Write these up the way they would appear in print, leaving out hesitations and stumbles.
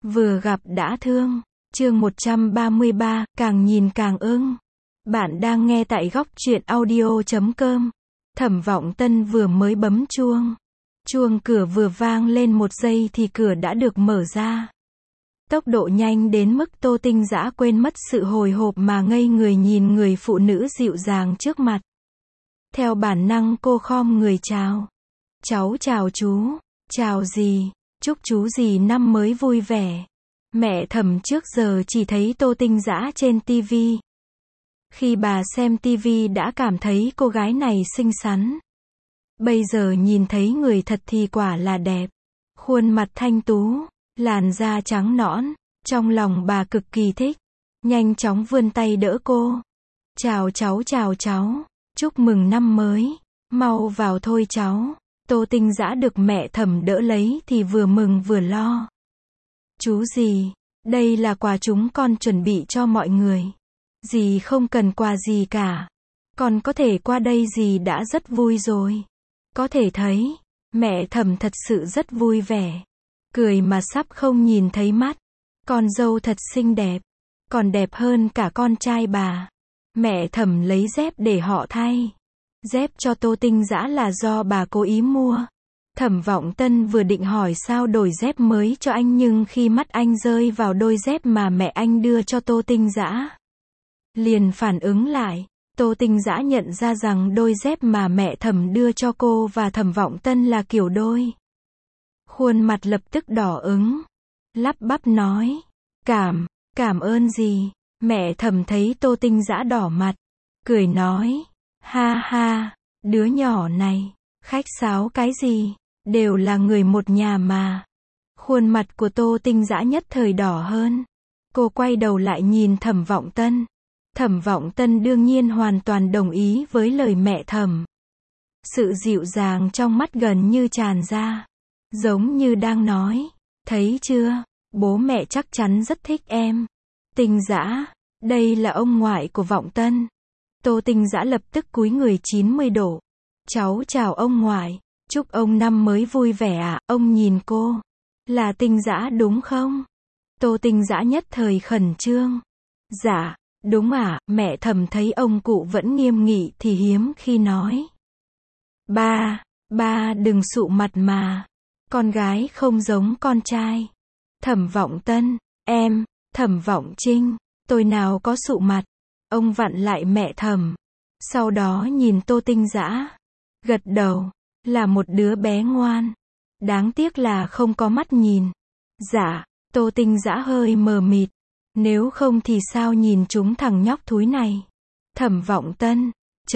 Vừa gặp đã thương. Chương 133, càng nhìn càng ưng. Bạn đang nghe tại góc truyện audio.com. Thẩm Vọng Tân vừa mới bấm chuông. Chuông cửa vừa vang lên một giây thì cửa đã được mở ra. Tốc độ nhanh đến mức Tô Tinh Dã quên mất sự hồi hộp mà ngây người nhìn người phụ nữ dịu dàng trước mặt. Theo bản năng cô khom người chào. Cháu chào chú. Chào dì. Chúc chú dì năm mới vui vẻ. Mẹ Thẩm trước giờ chỉ thấy Tô Tinh Dã trên TV. Khi bà xem TV đã cảm thấy cô gái này xinh xắn. Bây giờ nhìn thấy người thật thì quả là đẹp. Khuôn mặt thanh tú, làn da trắng nõn, trong lòng bà cực kỳ thích. Nhanh chóng vươn tay đỡ cô. Chào cháu, chúc mừng năm mới. Mau vào thôi cháu. Tô Tinh Dã được mẹ Thẩm đỡ lấy thì vừa mừng vừa lo. Chú dì, đây là quà chúng con chuẩn bị cho mọi người. Dì không cần quà gì cả. Con có thể qua đây dì đã rất vui rồi. Có thể thấy, mẹ Thẩm thật sự rất vui vẻ. Cười mà sắp không nhìn thấy mắt. Con dâu thật xinh đẹp. Còn đẹp hơn cả con trai bà. Mẹ Thẩm lấy dép để họ thay. Dép cho Tô Tinh Dã là do bà cố ý mua. Thẩm Vọng Tân vừa định hỏi sao đổi dép mới cho anh nhưng khi mắt anh rơi vào đôi dép mà mẹ anh đưa cho Tô Tinh Dã, liền phản ứng lại. Tô Tinh Dã nhận ra rằng đôi dép mà mẹ Thẩm đưa cho cô và Thẩm Vọng Tân là kiểu đôi. Khuôn mặt lập tức đỏ ửng, lắp bắp nói, cảm ơn dì. Mẹ Thẩm thấy Tô Tinh Dã đỏ mặt, cười nói, ha ha, đứa nhỏ này, khách sáo cái gì, đều là người một nhà mà. Khuôn mặt của Tô Tinh Dã nhất thời đỏ hơn. Cô quay đầu lại nhìn Thẩm Vọng Tân. Thẩm Vọng Tân đương nhiên hoàn toàn đồng ý với lời mẹ Thẩm. Sự dịu dàng trong mắt gần như tràn ra. Giống như đang nói, thấy chưa, bố mẹ chắc chắn rất thích em. Tinh Dã, đây là ông ngoại của Vọng Tân. Tô Tinh Dã lập tức cúi người 90 độ. Cháu chào ông ngoại, chúc ông năm mới vui vẻ ạ. Ông nhìn cô, là Tinh Dã đúng không? Tô Tinh Dã nhất thời khẩn trương. Dạ, đúng ạ. Mẹ Thẩm thấy ông cụ vẫn nghiêm nghị thì hiếm khi nói. Ba đừng sụ mặt mà. Con gái không giống con trai. Thẩm Vọng Tân, em, Thẩm Vọng Trinh, tôi nào có sụ mặt. Ông vặn lại mẹ Thẩm. Sau đó nhìn Tô Tinh Dã, gật đầu, là một đứa bé ngoan. Đáng tiếc là không có mắt nhìn. Dạ, Tô Tinh Dã hơi mờ mịt. Nếu không thì sao nhìn chúng thằng nhóc thúi này. Thẩm Vọng Tân,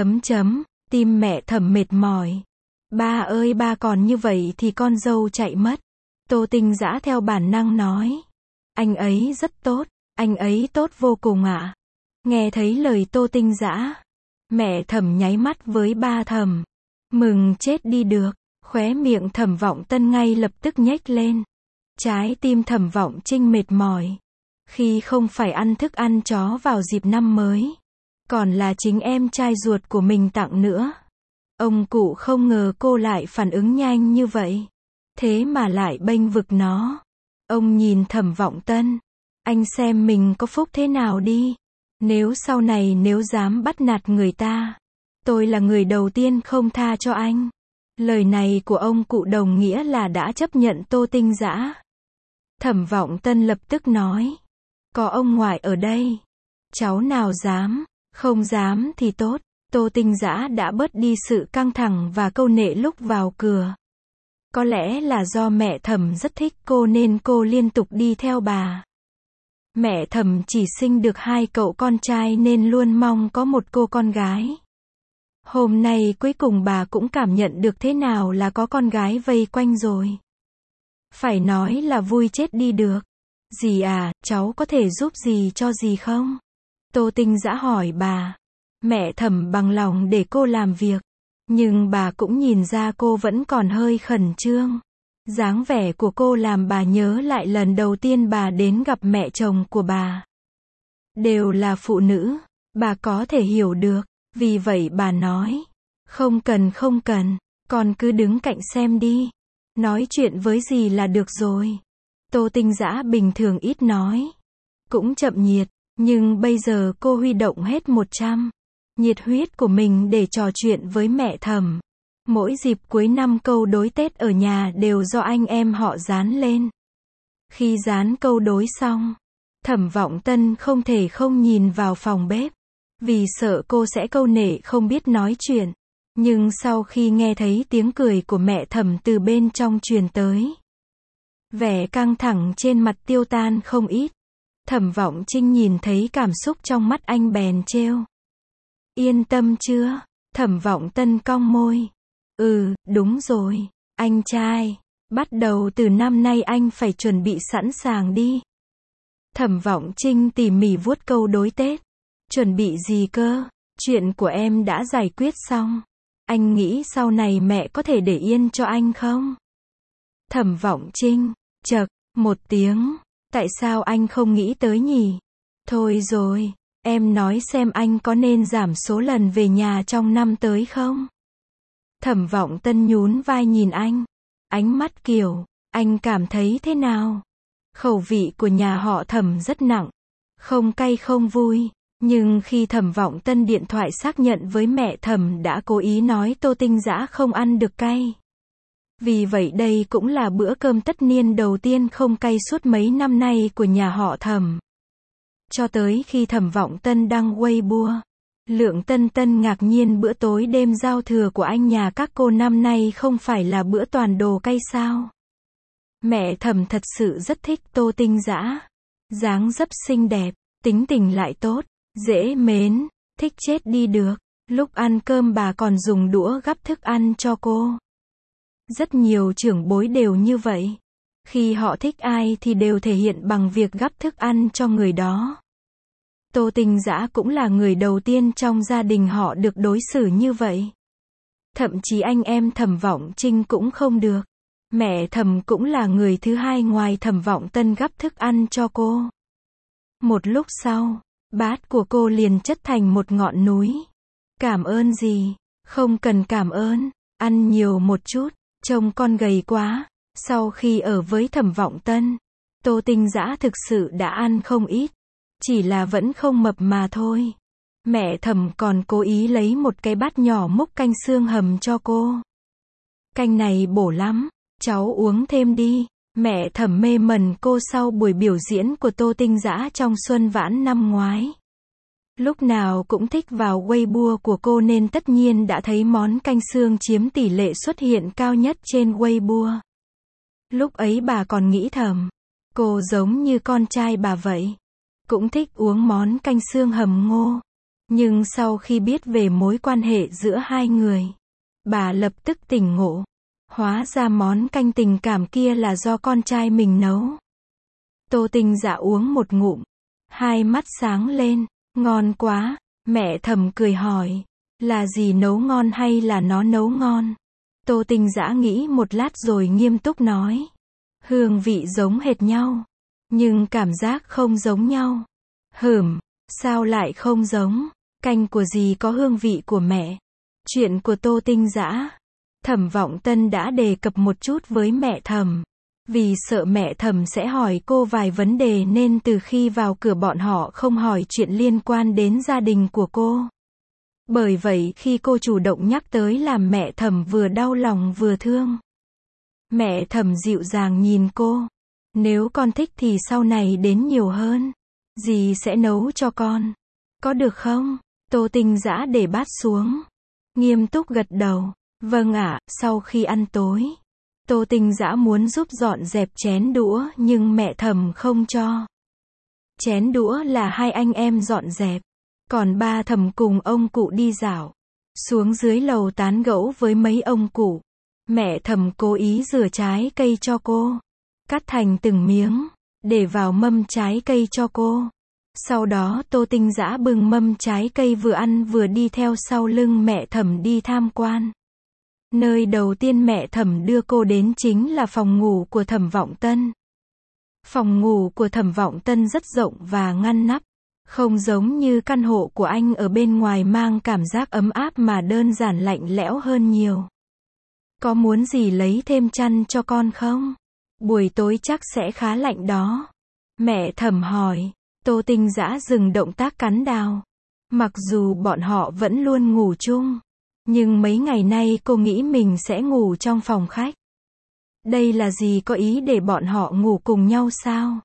tim mẹ Thẩm mệt mỏi. Ba ơi ba còn như vậy thì con dâu chạy mất. Tô Tinh Dã theo bản năng nói. Anh ấy rất tốt, anh ấy tốt vô cùng ạ. Nghe thấy lời Tô Tinh Dã, mẹ Thẩm nháy mắt với ba Thẩm. Mừng chết đi được, khóe miệng Thẩm Vọng Tân ngay lập tức nhếch lên. Trái tim Thẩm Vọng Trinh mệt mỏi. Khi không phải ăn thức ăn chó vào dịp năm mới, còn là chính em trai ruột của mình tặng nữa. Ông cụ không ngờ cô lại phản ứng nhanh như vậy. Thế mà lại bênh vực nó. Ông nhìn Thẩm Vọng Tân. Anh xem mình có phúc thế nào đi. Nếu sau này nếu dám bắt nạt người ta, tôi là người đầu tiên không tha cho anh. Lời này của ông cụ đồng nghĩa là đã chấp nhận Tô Tinh Dã. Thẩm Vọng Tân lập tức nói. Có ông ngoại ở đây. Cháu nào dám, không dám thì tốt. Tô Tinh Dã đã bớt đi sự căng thẳng và câu nệ lúc vào cửa. Có lẽ là do mẹ Thẩm rất thích cô nên cô liên tục đi theo bà. Mẹ Thẩm chỉ sinh được 2 cậu con trai nên luôn mong có một cô con gái. Hôm nay cuối cùng bà cũng cảm nhận được thế nào là có con gái vây quanh rồi. Phải nói là vui chết đi được. Dì à, cháu có thể giúp gì cho dì không? Tô Tinh Dã hỏi bà. Mẹ Thẩm bằng lòng để cô làm việc. Nhưng bà cũng nhìn ra cô vẫn còn hơi khẩn trương. Dáng vẻ của cô làm bà nhớ lại lần đầu tiên bà đến gặp mẹ chồng của bà. Đều là phụ nữ, bà có thể hiểu được. Vì vậy bà nói. Không cần, con cứ đứng cạnh xem đi. Nói chuyện với dì là được rồi. Tô Tinh Dã bình thường ít nói, cũng chậm nhiệt, nhưng bây giờ cô huy động hết 100 nhiệt huyết của mình để trò chuyện với mẹ Thẩm. Mỗi dịp cuối năm câu đối Tết ở nhà đều do anh em họ dán lên. Khi dán câu đối xong, Thẩm Vọng Tân không thể không nhìn vào phòng bếp, vì sợ cô sẽ câu nệ không biết nói chuyện. Nhưng sau khi nghe thấy tiếng cười của mẹ Thẩm từ bên trong truyền tới, vẻ căng thẳng trên mặt tiêu tan không ít. Thẩm Vọng Trinh nhìn thấy cảm xúc trong mắt anh bèn trêu. Yên tâm chưa? Thẩm Vọng Tân cong môi. Ừ, đúng rồi, anh trai. Bắt đầu từ năm nay anh phải chuẩn bị sẵn sàng đi. Thẩm Vọng Trinh tỉ mỉ vuốt câu đối Tết. Chuẩn bị gì cơ? Chuyện của em đã giải quyết xong. Anh nghĩ sau này mẹ có thể để yên cho anh không? Thẩm Vọng Trinh, chậc, một tiếng. Tại sao anh không nghĩ tới nhỉ? Thôi rồi, em nói xem anh có nên giảm số lần về nhà trong năm tới không? Thẩm Vọng Tân nhún vai nhìn anh. Ánh mắt kiểu, anh cảm thấy thế nào? Khẩu vị của nhà họ Thẩm rất nặng. Không cay không vui. Nhưng khi Thẩm Vọng Tân điện thoại xác nhận với mẹ Thẩm đã cố ý nói Tô Tinh Dã không ăn được cay. Vì vậy đây cũng là bữa cơm tất niên đầu tiên không cay suốt mấy năm nay của nhà họ Thẩm. Cho tới khi Thẩm Vọng Tân đăng Weibo, Lượng Tân Tân ngạc nhiên bữa tối đêm giao thừa của anh nhà các cô năm nay không phải là bữa toàn đồ cay sao? Mẹ Thẩm thật sự rất thích Tô Tinh Dã. Dáng dấp xinh đẹp, tính tình lại tốt, dễ mến, thích chết đi được. Lúc ăn cơm bà còn dùng đũa gắp thức ăn cho cô. Rất nhiều trưởng bối đều như vậy. Khi họ thích ai thì đều thể hiện bằng việc gắp thức ăn cho người đó. Tô Tinh Dã cũng là người đầu tiên trong gia đình họ được đối xử như vậy. Thậm chí anh em Thẩm Vọng Trinh cũng không được. Mẹ Thẩm cũng là người thứ hai ngoài Thẩm Vọng Tân gắp thức ăn cho cô. Một lúc sau, bát của cô liền chất thành một ngọn núi. Cảm ơn gì? Không cần cảm ơn, ăn nhiều một chút, trông con gầy quá. Sau khi ở với Thẩm Vọng Tân, Tô Tinh Dã thực sự đã ăn không ít. Chỉ là vẫn không mập mà thôi. Mẹ Thẩm còn cố ý lấy một cái bát nhỏ múc canh xương hầm cho cô. Canh này bổ lắm, cháu uống thêm đi. Mẹ Thẩm mê mẩn cô sau buổi biểu diễn của Tô Tinh Dã trong Xuân Vãn năm ngoái. Lúc nào cũng thích vào Weibo của cô nên tất nhiên đã thấy món canh xương chiếm tỷ lệ xuất hiện cao nhất trên Weibo. Lúc ấy bà còn nghĩ thầm, cô giống như con trai bà vậy. Cũng thích uống món canh xương hầm ngô. Nhưng sau khi biết về mối quan hệ giữa hai người, bà lập tức tỉnh ngộ. Hóa ra món canh tình cảm kia là do con trai mình nấu. Tô Tinh Dã uống một ngụm, hai mắt sáng lên, ngon quá. Mẹ Thẩm cười hỏi, là gì nấu ngon hay là nó nấu ngon? Tô Tinh Dã nghĩ một lát rồi nghiêm túc nói, hương vị giống hệt nhau, nhưng cảm giác không giống nhau. Sao lại không giống? Canh của dì có hương vị của mẹ. Chuyện của Tô Tinh Dã, Thẩm Vọng Tân đã đề cập một chút với mẹ Thẩm. Vì sợ mẹ Thẩm sẽ hỏi cô vài vấn đề nên từ khi vào cửa bọn họ không hỏi chuyện liên quan đến gia đình của cô. Bởi vậy khi cô chủ động nhắc tới làm mẹ Thẩm vừa đau lòng vừa thương. Mẹ Thẩm dịu dàng nhìn cô. Nếu con thích thì sau này đến nhiều hơn. Dì sẽ nấu cho con. Có được không? Tô Tinh Dã để bát xuống. Nghiêm túc gật đầu. Vâng ạ. Sau khi ăn tối, Tô Tinh Dã muốn giúp dọn dẹp chén đũa nhưng mẹ Thẩm không cho. Chén đũa là hai anh em dọn dẹp. Còn ba Thẩm cùng ông cụ đi dạo. Xuống dưới lầu tán gẫu với mấy ông cụ. Mẹ Thẩm cố ý rửa trái cây cho cô. Cắt thành từng miếng, để vào mâm trái cây cho cô. Sau đó Tô Tinh Dã bưng mâm trái cây vừa ăn vừa đi theo sau lưng mẹ Thẩm đi tham quan. Nơi đầu tiên mẹ Thẩm đưa cô đến chính là phòng ngủ của Thẩm Vọng Tân. Phòng ngủ của Thẩm Vọng Tân rất rộng và ngăn nắp. Không giống như căn hộ của anh ở bên ngoài mang cảm giác ấm áp mà đơn giản lạnh lẽo hơn nhiều. Có muốn gì lấy thêm chăn cho con không? Buổi tối chắc sẽ khá lạnh đó. Mẹ Thẩm hỏi. Tô Tinh Dã dừng động tác cắn đào. Mặc dù bọn họ vẫn luôn ngủ chung, nhưng mấy ngày nay cô nghĩ mình sẽ ngủ trong phòng khách. Đây là gì, có ý để bọn họ ngủ cùng nhau sao?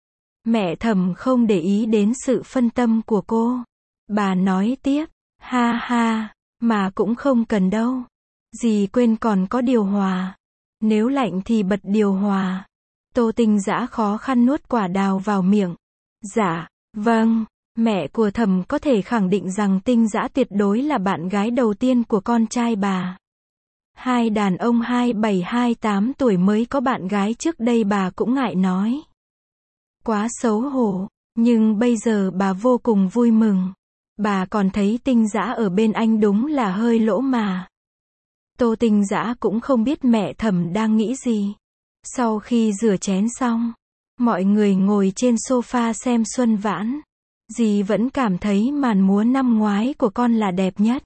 Mẹ Thẩm không để ý đến sự phân tâm của cô. Bà nói tiếp, ha ha, mà cũng không cần đâu. Dì quên còn có điều hòa. Nếu lạnh thì bật điều hòa. Tô Tinh Dã khó khăn nuốt quả đào vào miệng. Dạ, vâng. Mẹ của Thẩm có thể khẳng định rằng Tinh Dã tuyệt đối là bạn gái đầu tiên của con trai bà. Hai đàn ông 27-28 tuổi mới có bạn gái trước đây bà cũng ngại nói. Quá xấu hổ, nhưng bây giờ bà vô cùng vui mừng. Bà còn thấy Tinh Dã ở bên anh đúng là hơi lỗ mà. Tô Tinh Dã cũng không biết mẹ Thẩm đang nghĩ gì. Sau khi rửa chén xong, mọi người ngồi trên sofa xem Xuân Vãn. Dì vẫn cảm thấy màn múa năm ngoái của con là đẹp nhất.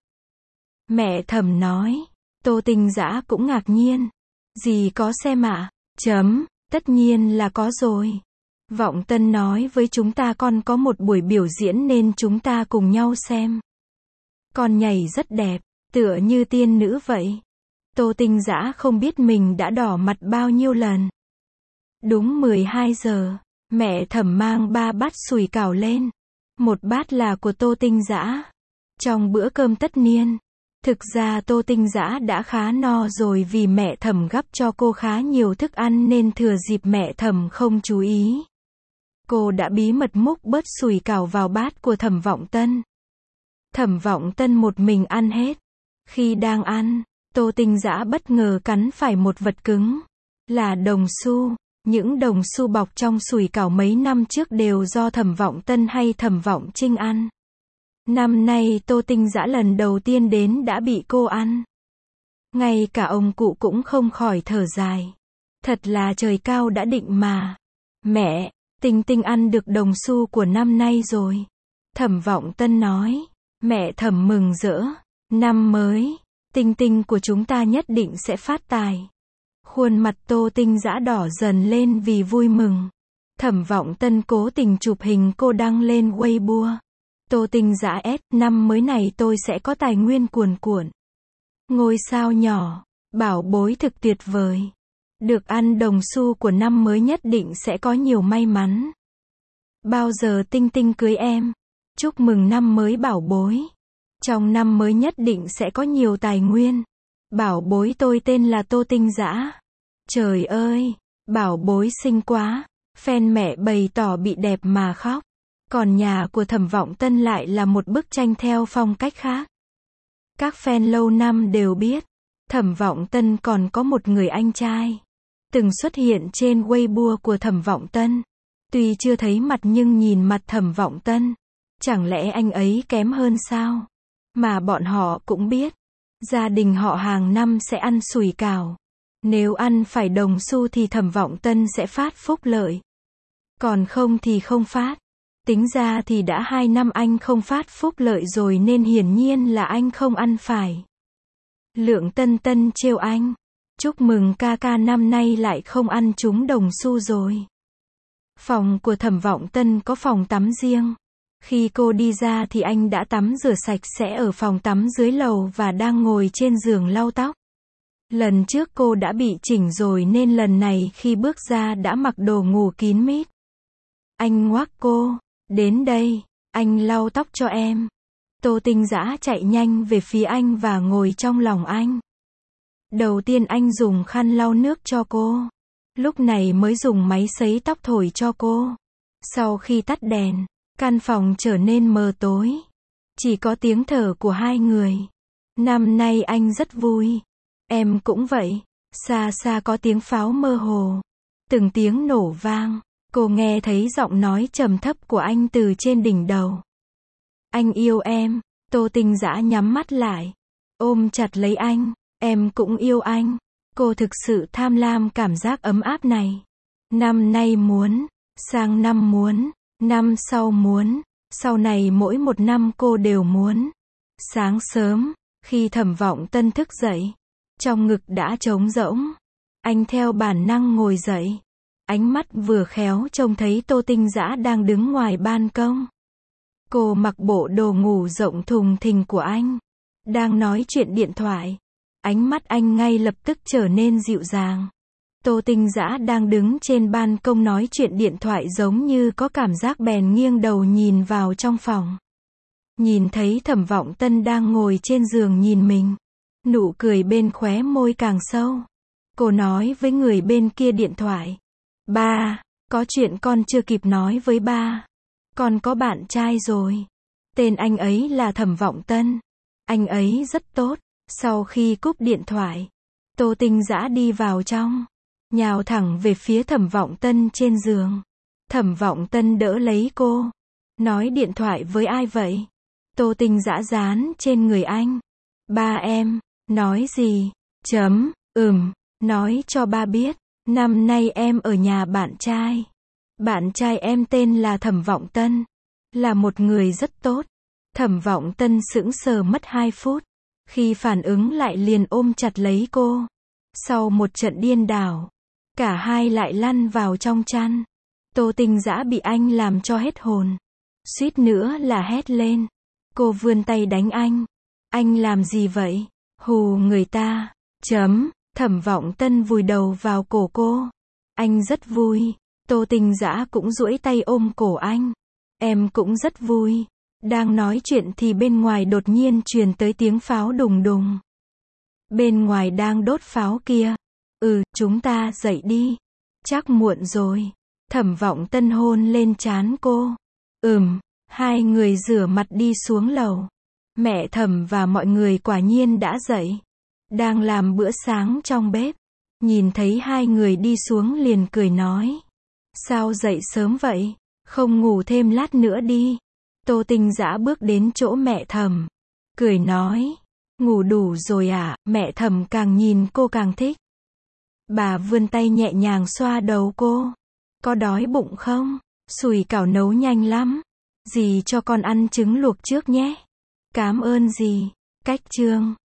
Mẹ Thẩm nói. Tô Tinh Dã cũng ngạc nhiên. Dì có xem ạ? Tất nhiên là có rồi. Vọng Tân nói với chúng ta con có một buổi biểu diễn nên chúng ta cùng nhau xem. Con nhảy rất đẹp, tựa như tiên nữ vậy. Tô Tinh Dã không biết mình đã đỏ mặt bao nhiêu lần. Đúng 12 giờ, mẹ Thẩm mang 3 bát sủi cảo lên. Một bát là của Tô Tinh Dã. Trong bữa cơm tất niên, thực ra Tô Tinh Dã đã khá no rồi vì mẹ Thẩm gắp cho cô khá nhiều thức ăn nên thừa dịp mẹ Thẩm không chú ý. Cô đã bí mật múc bớt sủi cảo vào bát của Thẩm Vọng Tân. Thẩm Vọng Tân một mình ăn hết. Khi đang ăn, Tô Tinh Dã bất ngờ cắn phải một vật cứng. Là đồng xu. Những đồng xu bọc trong sủi cảo mấy năm trước đều do Thẩm Vọng Tân hay Thẩm Vọng Trinh ăn. Năm nay Tô Tinh Dã lần đầu tiên đến đã bị cô ăn. Ngay cả ông cụ cũng không khỏi thở dài. Thật là trời cao đã định mà. Mẹ, Tinh Tinh ăn được đồng xu của năm nay rồi. Thẩm Vọng Tân nói. Mẹ Thẩm mừng rỡ. Năm mới, Tinh Tinh của chúng ta nhất định sẽ phát tài. Khuôn mặt Tô Tinh Dã đỏ dần lên vì vui mừng. Thẩm Vọng Tân cố tình chụp hình cô đăng lên Weibo. Tô Tinh Dã năm mới này tôi sẽ có tài nguyên cuồn cuộn. Ngôi sao nhỏ, bảo bối thực tuyệt vời. Được ăn đồng xu của năm mới nhất định sẽ có nhiều may mắn. Bao giờ Tinh Tinh cưới em? Chúc mừng năm mới bảo bối. Trong năm mới nhất định sẽ có nhiều tài nguyên. Bảo bối tôi tên là Tô Tinh Dã. Trời ơi, bảo bối xinh quá. Fan mẹ bày tỏ bị đẹp mà khóc. Còn nhà của Thẩm Vọng Tân lại là một bức tranh theo phong cách khác. Các fan lâu năm đều biết, Thẩm Vọng Tân còn có một người anh trai. Từng xuất hiện trên Weibo của Thẩm Vọng Tân. Tuy chưa thấy mặt nhưng nhìn mặt Thẩm Vọng Tân. Chẳng lẽ anh ấy kém hơn sao? Mà bọn họ cũng biết. Gia đình họ hàng năm sẽ ăn sủi cảo. Nếu ăn phải đồng xu thì Thẩm Vọng Tân sẽ phát phúc lợi. Còn không thì không phát. Tính ra thì đã 2 năm anh không phát phúc lợi rồi nên hiển nhiên là anh không ăn phải. Lượng Tân Tân trêu anh. Chúc mừng ca ca năm nay lại không ăn trúng đồng xu rồi. Phòng của Thẩm Vọng Tân có phòng tắm riêng. Khi cô đi ra thì anh đã tắm rửa sạch sẽ ở phòng tắm dưới lầu và đang ngồi trên giường lau tóc. Lần trước cô đã bị chỉnh rồi nên lần này khi bước ra đã mặc đồ ngủ kín mít. Anh ngoác cô, đến đây, anh lau tóc cho em. Tô Tinh Dã chạy nhanh về phía anh và ngồi trong lòng anh. Đầu tiên anh dùng khăn lau nước cho cô. Lúc này mới dùng máy sấy tóc thổi cho cô. Sau khi tắt đèn, căn phòng trở nên mờ tối. Chỉ có tiếng thở của hai người. Năm nay anh rất vui. Em cũng vậy. Xa xa có tiếng pháo mơ hồ. Từng tiếng nổ vang. Cô nghe thấy giọng nói trầm thấp của anh từ trên đỉnh đầu. Anh yêu em. Tô Tinh Dã nhắm mắt lại. Ôm chặt lấy anh. Em cũng yêu anh. Cô thực sự tham lam cảm giác ấm áp này. Năm nay muốn. Sang năm muốn. Năm sau muốn. Sau này mỗi một năm cô đều muốn. Sáng sớm, khi Thẩm Vọng Tân thức dậy, trong ngực đã trống rỗng. Anh theo bản năng ngồi dậy. Ánh mắt vừa khéo trông thấy Tô Tinh Dã đang đứng ngoài ban công. Cô mặc bộ đồ ngủ rộng thùng thình của anh. Đang nói chuyện điện thoại. Ánh mắt anh ngay lập tức trở nên dịu dàng. Tô Tinh Dã đang đứng trên ban công nói chuyện điện thoại giống như có cảm giác bèn nghiêng đầu nhìn vào trong phòng. Nhìn thấy Thẩm Vọng Tân đang ngồi trên giường nhìn mình. Nụ cười bên khóe môi càng sâu. Cô nói với người bên kia điện thoại. Ba, có chuyện con chưa kịp nói với ba. Con có bạn trai rồi. Tên anh ấy là Thẩm Vọng Tân. Anh ấy rất tốt. Sau khi cúp điện thoại, Tô Tinh Dã đi vào trong. Nhào thẳng về phía Thẩm Vọng Tân trên giường. Thẩm Vọng Tân đỡ lấy cô. Nói điện thoại với ai vậy? Tô Tinh Dã dán trên người anh. Ba em. Nói gì? Nói cho ba biết. Năm nay em ở nhà bạn trai. Bạn trai em tên là Thẩm Vọng Tân. Là một người rất tốt. Thẩm Vọng Tân sững sờ mất 2 phút. Khi phản ứng lại liền ôm chặt lấy cô. Sau một trận điên đảo, cả hai lại lăn vào trong chăn. Tô Tinh Dã bị anh làm cho hết hồn. Suýt nữa là hét lên. Cô vươn tay đánh anh. Anh làm gì vậy? Hù người ta. Thẩm Vọng Tân vùi đầu vào cổ cô. Anh rất vui. Tô Tinh Dã cũng duỗi tay ôm cổ anh. Em cũng rất vui. Đang nói chuyện thì bên ngoài đột nhiên truyền tới tiếng pháo đùng đùng. Bên ngoài đang đốt pháo kia. Chúng ta dậy đi. Chắc muộn rồi. Thẩm Vọng Tân hôn lên trán cô. Hai người rửa mặt đi xuống lầu. Mẹ Thẩm và mọi người quả nhiên đã dậy. Đang làm bữa sáng trong bếp. Nhìn thấy hai người đi xuống liền cười nói. Sao dậy sớm vậy? Không ngủ thêm lát nữa đi. Tô Tinh Dã bước đến chỗ mẹ Thẩm. Cười nói. Ngủ đủ rồi à? Mẹ Thẩm càng nhìn cô càng thích. Bà vươn tay nhẹ nhàng xoa đầu cô. Có đói bụng không? Sủi cảo nấu nhanh lắm. Dì cho con ăn trứng luộc trước nhé. Cám ơn dì. Cách chương